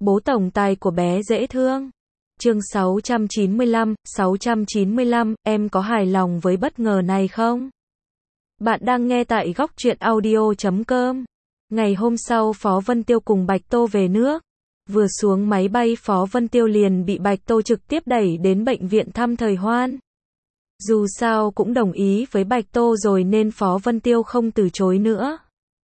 Bố tổng tài của bé dễ thương. Chương 695, em có hài lòng với bất ngờ này không? Bạn đang nghe tại góc truyện audio.com. Ngày hôm sau Phó Vân Tiêu cùng Bạch Tô về nước. Vừa xuống máy bay Phó Vân Tiêu liền bị Bạch Tô trực tiếp đẩy đến bệnh viện thăm Thời Hoan. Dù sao cũng đồng ý với Bạch Tô rồi nên Phó Vân Tiêu không từ chối nữa.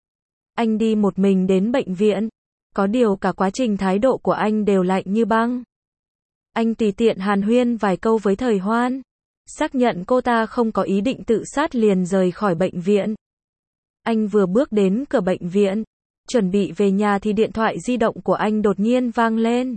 Anh đi một mình đến bệnh viện. Có điều cả quá trình thái độ của anh đều lạnh như băng. Anh tùy tiện hàn huyên vài câu với Thời Hoan. Xác nhận cô ta không có ý định tự sát liền rời khỏi bệnh viện. Anh vừa bước đến cửa bệnh viện, chuẩn bị về nhà thì điện thoại di động của anh đột nhiên vang lên.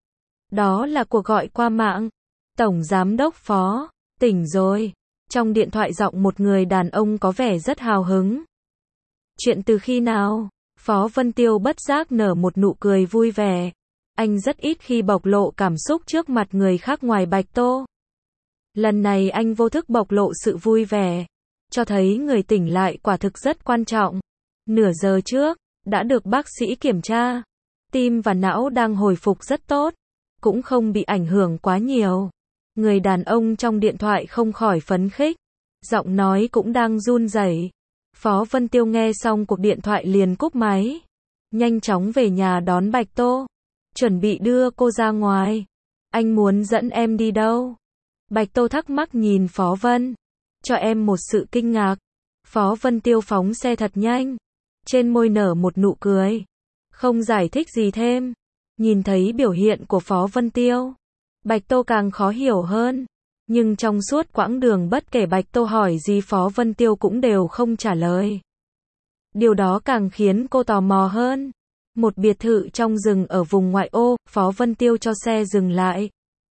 Đó là cuộc gọi qua mạng. Tổng Giám đốc Phó, tỉnh rồi. Trong điện thoại giọng một người đàn ông có vẻ rất hào hứng. Chuyện từ khi nào? Phó Vân Tiêu bất giác nở một nụ cười vui vẻ. Anh rất ít khi bộc lộ cảm xúc trước mặt người khác ngoài Bạch Tô. Lần này anh vô thức bộc lộ sự vui vẻ, cho thấy người tỉnh lại quả thực rất quan trọng. Nửa giờ trước, đã được bác sĩ kiểm tra. Tim và não đang hồi phục rất tốt, cũng không bị ảnh hưởng quá nhiều. Người đàn ông trong điện thoại không khỏi phấn khích, giọng nói cũng đang run rẩy. Phó Vân Tiêu nghe xong cuộc điện thoại liền cúp máy, nhanh chóng về nhà đón Bạch Tô, chuẩn bị đưa cô ra ngoài. Anh muốn dẫn em đi đâu? Bạch Tô thắc mắc nhìn Phó Vân, cho em một sự kinh ngạc. Phó Vân Tiêu phóng xe thật nhanh, trên môi nở một nụ cười, không giải thích gì thêm. Nhìn thấy biểu hiện của Phó Vân Tiêu, Bạch Tô càng khó hiểu hơn. Nhưng trong suốt quãng đường bất kể Bạch Tô hỏi gì Phó Vân Tiêu cũng đều không trả lời. Điều đó càng khiến cô tò mò hơn. Một biệt thự trong rừng ở vùng ngoại ô, Phó Vân Tiêu cho xe dừng lại.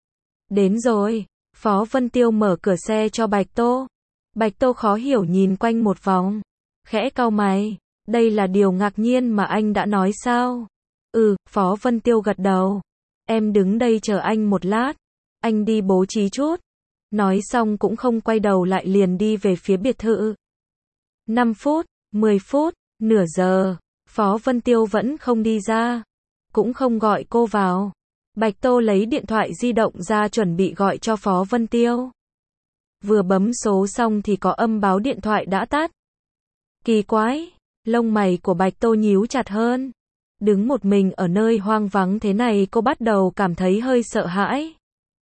Đến rồi, Phó Vân Tiêu mở cửa xe cho Bạch Tô. Bạch Tô khó hiểu nhìn quanh một vòng, khẽ cau mày, đây là điều ngạc nhiên mà anh đã nói sao? Phó Vân Tiêu gật đầu. Em đứng đây chờ anh một lát, anh đi bố trí chút. Nói xong cũng không quay đầu lại liền đi về phía biệt thự. 5 phút, 10 phút, nửa giờ, Phó Vân Tiêu vẫn không đi ra, cũng không gọi cô vào. Bạch Tô lấy điện thoại di động ra chuẩn bị gọi cho Phó Vân Tiêu. Vừa bấm số xong thì có âm báo điện thoại đã tắt. Kỳ quái, lông mày của Bạch Tô nhíu chặt hơn. Đứng một mình ở nơi hoang vắng thế này cô bắt đầu cảm thấy hơi sợ hãi.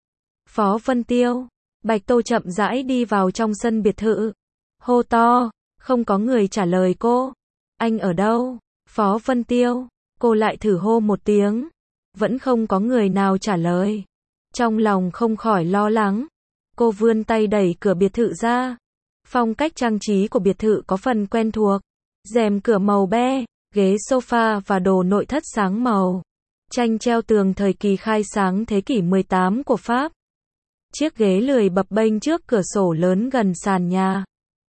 Phó Vân Tiêu. Bạch Tô chậm rãi đi vào trong sân biệt thự. Hô to, không có người trả lời cô. Anh ở đâu? Phó Vân Tiêu. Cô lại thử hô một tiếng. Vẫn không có người nào trả lời. Trong lòng không khỏi lo lắng. Cô vươn tay đẩy cửa biệt thự ra. Phong cách trang trí của biệt thự có phần quen thuộc. Rèm cửa màu be, ghế sofa và đồ nội thất sáng màu. Tranh treo tường thời kỳ khai sáng thế kỷ 18 của Pháp. Chiếc ghế lười bập bênh trước cửa sổ lớn gần sàn nhà.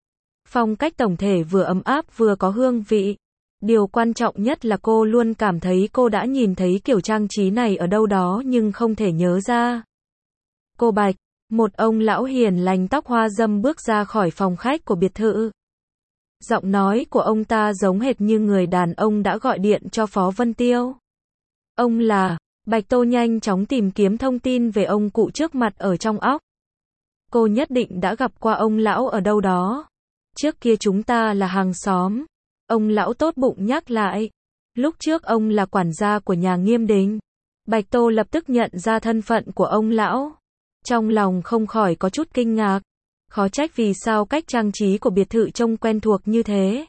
Phong cách tổng thể vừa ấm áp vừa có hương vị. Điều quan trọng nhất là cô luôn cảm thấy cô đã nhìn thấy kiểu trang trí này ở đâu đó nhưng không thể nhớ ra. Cô Bạch, một ông lão hiền lành tóc hoa râm bước ra khỏi phòng khách của biệt thự. Giọng nói của ông ta giống hệt như người đàn ông đã gọi điện cho Phó Vân Tiêu. Ông là... Bạch Tô nhanh chóng tìm kiếm thông tin về ông cụ trước mặt ở trong óc. Cô nhất định đã gặp qua ông lão ở đâu đó. Trước kia chúng ta là hàng xóm. Ông lão tốt bụng nhắc lại. Lúc trước ông là quản gia của nhà Nghiêm Đình. Bạch Tô lập tức nhận ra thân phận của ông lão. Trong lòng không khỏi có chút kinh ngạc. Khó trách vì sao cách trang trí của biệt thự trông quen thuộc như thế.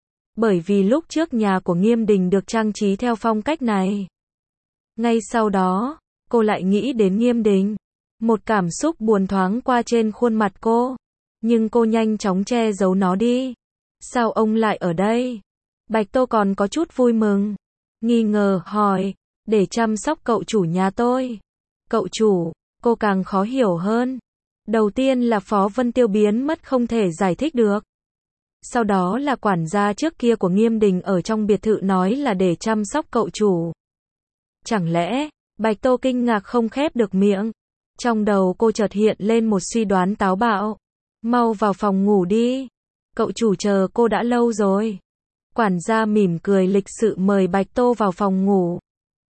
Bởi vì lúc trước nhà của Nghiêm Đình được trang trí theo phong cách này. Ngay sau đó, cô lại nghĩ đến Nghiêm Đình. Một cảm xúc buồn thoáng qua trên khuôn mặt cô. Nhưng cô nhanh chóng che giấu nó đi. Sao ông lại ở đây? Bạch Tô còn có chút vui mừng. Nghi ngờ, hỏi. Để chăm sóc cậu chủ nhà tôi. Cậu chủ, cô càng khó hiểu hơn. Đầu tiên là Phó Vân Tiêu biến mất không thể giải thích được. Sau đó là quản gia trước kia của Nghiêm Đình ở trong biệt thự nói là để chăm sóc cậu chủ. Chẳng lẽ, Bạch Tô kinh ngạc không khép được miệng. Trong đầu cô chợt hiện lên một suy đoán táo bạo. Mau vào phòng ngủ đi. Cậu chủ chờ cô đã lâu rồi. Quản gia mỉm cười lịch sự mời Bạch Tô vào phòng ngủ.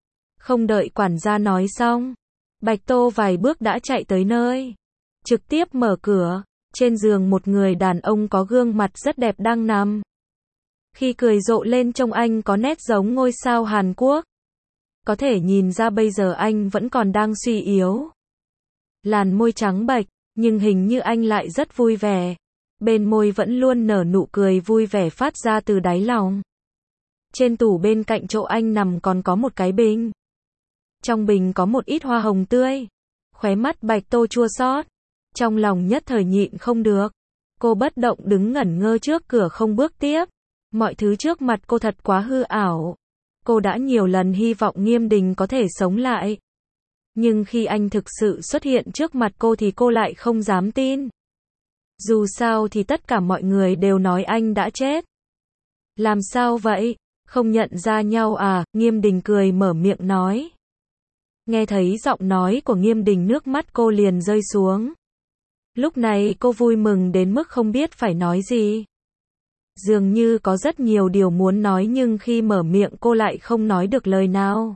Không đợi quản gia nói xong, Bạch Tô vài bước đã chạy tới nơi. Trực tiếp mở cửa, trên giường một người đàn ông có gương mặt rất đẹp đang nằm. Khi cười rộ lên trông anh có nét giống ngôi sao Hàn Quốc. Có thể nhìn ra bây giờ anh vẫn còn đang suy yếu. Làn môi trắng bệch, nhưng hình như anh lại rất vui vẻ. Bên môi vẫn luôn nở nụ cười vui vẻ phát ra từ đáy lòng. Trên tủ bên cạnh chỗ anh nằm còn có một cái bình. Trong bình có một ít hoa hồng tươi. Khóe mắt Bạch Tô chua xót. Trong lòng nhất thời nhịn không được. Cô bất động đứng ngẩn ngơ trước cửa không bước tiếp. Mọi thứ trước mặt cô thật quá hư ảo. Cô đã nhiều lần hy vọng Nghiêm Đình có thể sống lại. Nhưng khi anh thực sự xuất hiện trước mặt cô thì cô lại không dám tin. Dù sao thì tất cả mọi người đều nói anh đã chết. Làm sao vậy? Không nhận ra nhau à? Nghiêm Đình cười mở miệng nói. Nghe thấy giọng nói của Nghiêm Đình nước mắt cô liền rơi xuống. Lúc này cô vui mừng đến mức không biết phải nói gì. Dường như có rất nhiều điều muốn nói nhưng khi mở miệng cô lại không nói được lời nào.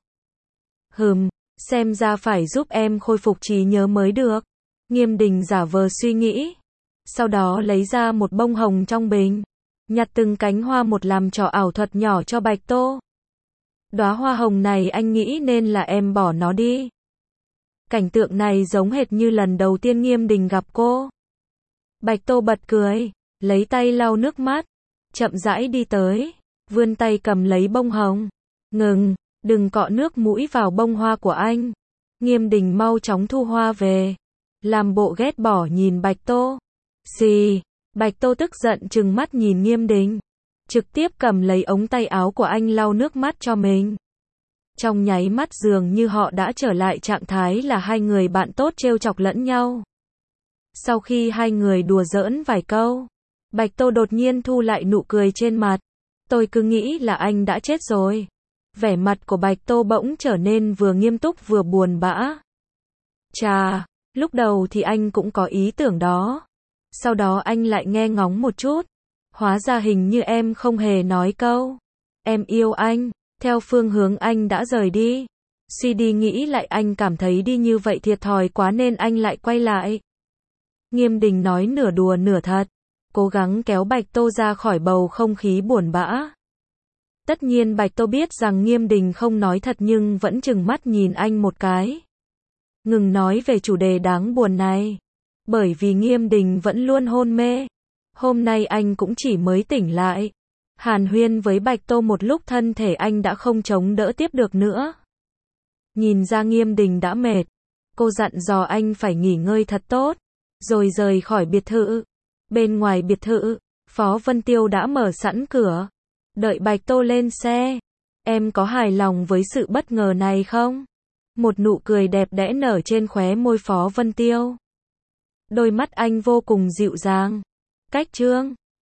Xem ra phải giúp em khôi phục trí nhớ mới được. Nghiêm Đình giả vờ suy nghĩ. Sau đó lấy ra một bông hồng trong bình. Nhặt từng cánh hoa một làm trò ảo thuật nhỏ cho Bạch Tô. Đóa hoa hồng này anh nghĩ nên là em bỏ nó đi. Cảnh tượng này giống hệt như lần đầu tiên Nghiêm Đình gặp cô. Bạch Tô bật cười, lấy tay lau nước mắt, chậm rãi đi tới, vươn tay cầm lấy bông hồng. Ngừng, đừng cọ nước mũi vào bông hoa của anh. Nghiêm Đình mau chóng thu hoa về. Làm bộ ghét bỏ nhìn Bạch Tô. Xì, Bạch Tô tức giận trừng mắt nhìn Nghiêm Đình. Trực tiếp cầm lấy ống tay áo của anh lau nước mắt cho mình. Trong nháy mắt dường như họ đã trở lại trạng thái là hai người bạn tốt trêu chọc lẫn nhau. Sau khi hai người đùa giỡn vài câu, Bạch Tô đột nhiên thu lại nụ cười trên mặt. Tôi cứ nghĩ là anh đã chết rồi. Vẻ mặt của Bạch Tô bỗng trở nên vừa nghiêm túc vừa buồn bã. Chà, lúc đầu thì anh cũng có ý tưởng đó. Sau đó anh lại nghe ngóng một chút. Hóa ra hình như em không hề nói câu em yêu anh, theo phương hướng anh đã rời đi. Suy đi nghĩ lại anh cảm thấy đi như vậy thiệt thòi quá nên anh lại quay lại. Nghiêm Đình nói nửa đùa nửa thật, cố gắng kéo Bạch Tô ra khỏi bầu không khí buồn bã. Tất nhiên Bạch Tô biết rằng Nghiêm Đình không nói thật nhưng vẫn trừng mắt nhìn anh một cái. Ngừng nói về chủ đề đáng buồn này. Bởi vì Nghiêm Đình vẫn luôn hôn mê. Hôm nay anh cũng chỉ mới tỉnh lại. Hàn huyên với Bạch Tô một lúc thân thể anh đã không chống đỡ tiếp được nữa. Nhìn ra Nghiêm Đình đã mệt. Cô dặn dò anh phải nghỉ ngơi thật tốt. Rồi rời khỏi biệt thự. Bên ngoài biệt thự, Phó Vân Tiêu đã mở sẵn cửa. Đợi Bạch Tô lên xe. Em có hài lòng với sự bất ngờ này không? Một nụ cười đẹp đẽ nở trên khóe môi Phó Vân Tiêu. Đôi mắt anh vô cùng dịu dàng. Cách chương